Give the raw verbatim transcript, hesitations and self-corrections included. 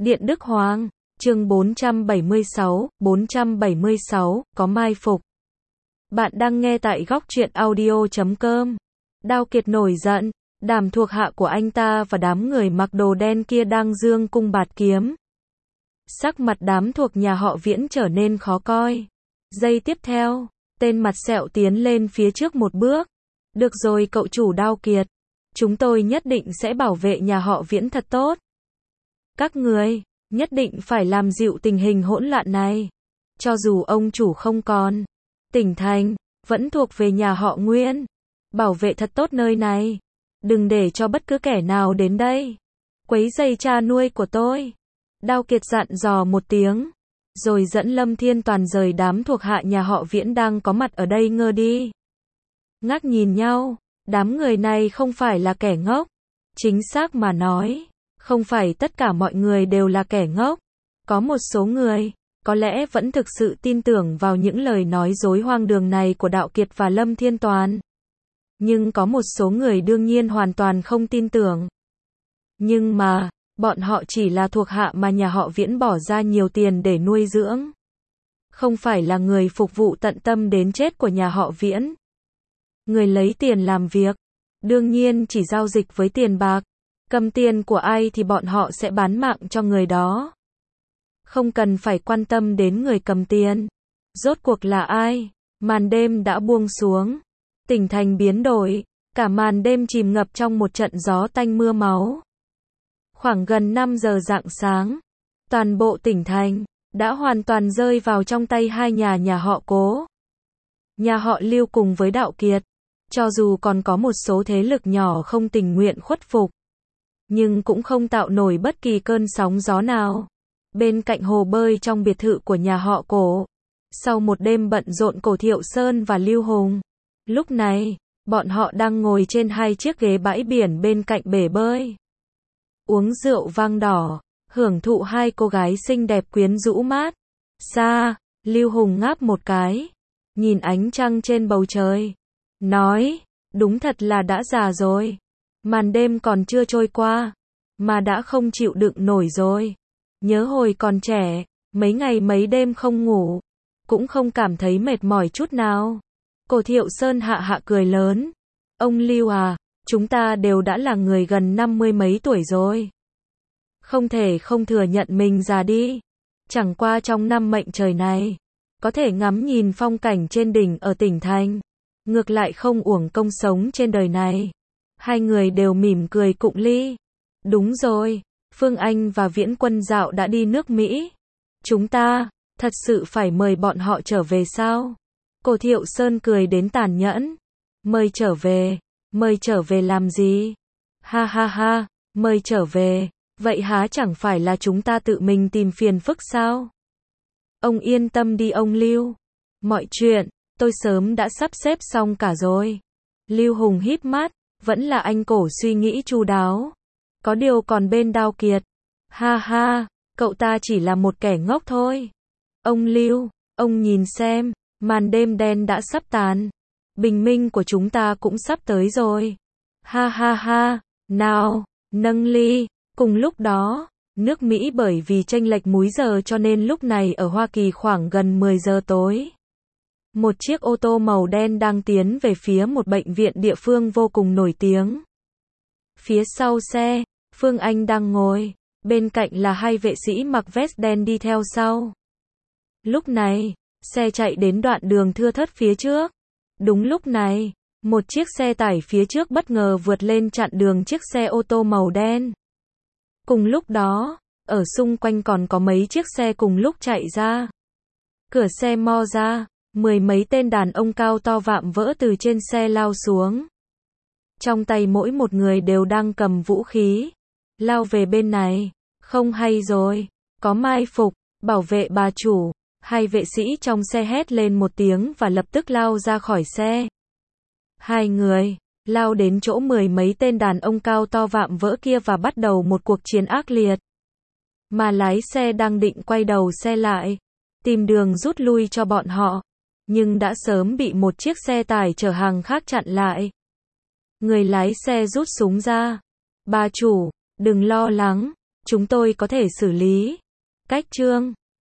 Điện Đức Hoàng, chương bốn trăm bảy mươi sáu, bốn trăm bảy mươi sáu, có mai phục. Bạn đang nghe tại góc truyện audio chấm com. Đao Kiệt nổi giận, Đàm thuộc hạ của anh ta và đám người mặc đồ đen kia đang giương cung bạt kiếm. Sắc mặt đám thuộc nhà họ Viễn trở nên khó coi. Giây tiếp theo, tên mặt sẹo tiến lên phía trước một bước. Được rồi cậu chủ Đao Kiệt, chúng tôi nhất định sẽ bảo vệ nhà họ Viễn thật tốt. Các người nhất định phải làm dịu tình hình hỗn loạn này. Cho dù ông chủ không còn, tỉnh thành vẫn thuộc về nhà họ Nguyên. Bảo vệ thật tốt nơi này. Đừng để cho bất cứ kẻ nào đến đây quấy rầy cha nuôi của tôi. Đao Kiệt dặn dò một tiếng, rồi dẫn Lâm Thiên Toàn rời đám thuộc hạ nhà họ Viễn đang có mặt ở đây ngơ đi. Ngác nhìn nhau, đám người này không phải là kẻ ngốc. Chính xác mà nói, không phải tất cả mọi người đều là kẻ ngốc. Có một số người, có lẽ vẫn thực sự tin tưởng vào những lời nói dối hoang đường này của Đạo Kiệt và Lâm Thiên Toàn. Nhưng có một số người đương nhiên hoàn toàn không tin tưởng. Nhưng mà, bọn họ chỉ là thuộc hạ mà nhà họ Viễn bỏ ra nhiều tiền để nuôi dưỡng. Không phải là người phục vụ tận tâm đến chết của nhà họ Viễn. Người lấy tiền làm việc, đương nhiên chỉ giao dịch với tiền bạc. Cầm tiền của ai thì bọn họ sẽ bán mạng cho người đó. Không cần phải quan tâm đến người cầm tiền. Rốt cuộc là ai? Màn đêm đã buông xuống. Tỉnh thành biến đổi. Cả màn đêm chìm ngập trong một trận gió tanh mưa máu. Khoảng gần năm giờ rạng sáng, toàn bộ tỉnh thành đã hoàn toàn rơi vào trong tay hai nhà nhà họ Cố. Nhà họ Lưu cùng với Đạo Kiệt, cho dù còn có một số thế lực nhỏ không tình nguyện khuất phục, nhưng cũng không tạo nổi bất kỳ cơn sóng gió nào. Bên cạnh hồ bơi trong biệt thự của nhà họ Cổ, sau một đêm bận rộn, Cổ Thiệu Sơn và Lưu Hùng, lúc này, bọn họ đang ngồi trên hai chiếc ghế bãi biển bên cạnh bể bơi. Uống rượu vang đỏ, hưởng thụ hai cô gái xinh đẹp quyến rũ mát. Xa, Lưu Hùng ngáp một cái, nhìn ánh trăng trên bầu trời, nói, đúng thật là đã già rồi. Màn đêm còn chưa trôi qua, mà đã không chịu đựng nổi rồi. Nhớ hồi còn trẻ, mấy ngày mấy đêm không ngủ, cũng không cảm thấy mệt mỏi chút nào. Cổ Thiệu Sơn hạ hạ cười lớn. Ông Lưu à, chúng ta đều đã là người gần năm mươi mấy tuổi rồi. Không thể không thừa nhận mình già đi. Chẳng qua trong năm mệnh trời này, có thể ngắm nhìn phong cảnh trên đỉnh ở tỉnh thành. Ngược lại không uổng công sống trên đời này. Hai người đều mỉm cười cụng ly. Đúng rồi, Phương Anh và Viễn Quân dạo đã đi nước Mỹ. Chúng ta, thật sự phải mời bọn họ trở về sao? Cổ Thiệu Sơn cười đến tàn nhẫn. Mời trở về, mời trở về làm gì? Ha ha ha, mời trở về, vậy há chẳng phải là chúng ta tự mình tìm phiền phức sao? Ông yên tâm đi ông Lưu. Mọi chuyện, tôi sớm đã sắp xếp xong cả rồi. Lưu Hùng híp mắt, vẫn là anh Cổ suy nghĩ chu đáo. Có điều còn bên Đao Kiệt. Ha ha, cậu ta chỉ là một kẻ ngốc thôi. Ông Lưu, ông nhìn xem, màn đêm đen đã sắp tàn. Bình minh của chúng ta cũng sắp tới rồi. Ha ha ha, nào, nâng ly. Cùng lúc đó, nước Mỹ bởi vì chênh lệch múi giờ cho nên lúc này ở Hoa Kỳ khoảng gần mười giờ tối. Một chiếc ô tô màu đen đang tiến về phía một bệnh viện địa phương vô cùng nổi tiếng. Phía sau xe, Phương Anh đang ngồi, bên cạnh là hai vệ sĩ mặc vest đen đi theo sau. Lúc này, xe chạy đến đoạn đường thưa thớt phía trước. Đúng lúc này, một chiếc xe tải phía trước bất ngờ vượt lên chặn đường chiếc xe ô tô màu đen. Cùng lúc đó, ở xung quanh còn có mấy chiếc xe cùng lúc chạy ra. Cửa xe mo ra, mười mấy tên đàn ông cao to vạm vỡ từ trên xe lao xuống. Trong tay mỗi một người đều đang cầm vũ khí. Lao về bên này. Không hay rồi, có mai phục, bảo vệ bà chủ. Hai vệ sĩ trong xe hét lên một tiếng và lập tức lao ra khỏi xe. Hai người lao đến chỗ mười mấy tên đàn ông cao to vạm vỡ kia và bắt đầu một cuộc chiến ác liệt. Mà lái xe đang định quay đầu xe lại, tìm đường rút lui cho bọn họ, nhưng đã sớm bị một chiếc xe tải chở hàng khác chặn lại. Người lái xe rút súng ra. Bà chủ, đừng lo lắng, Chúng tôi có thể xử lý. Cách chương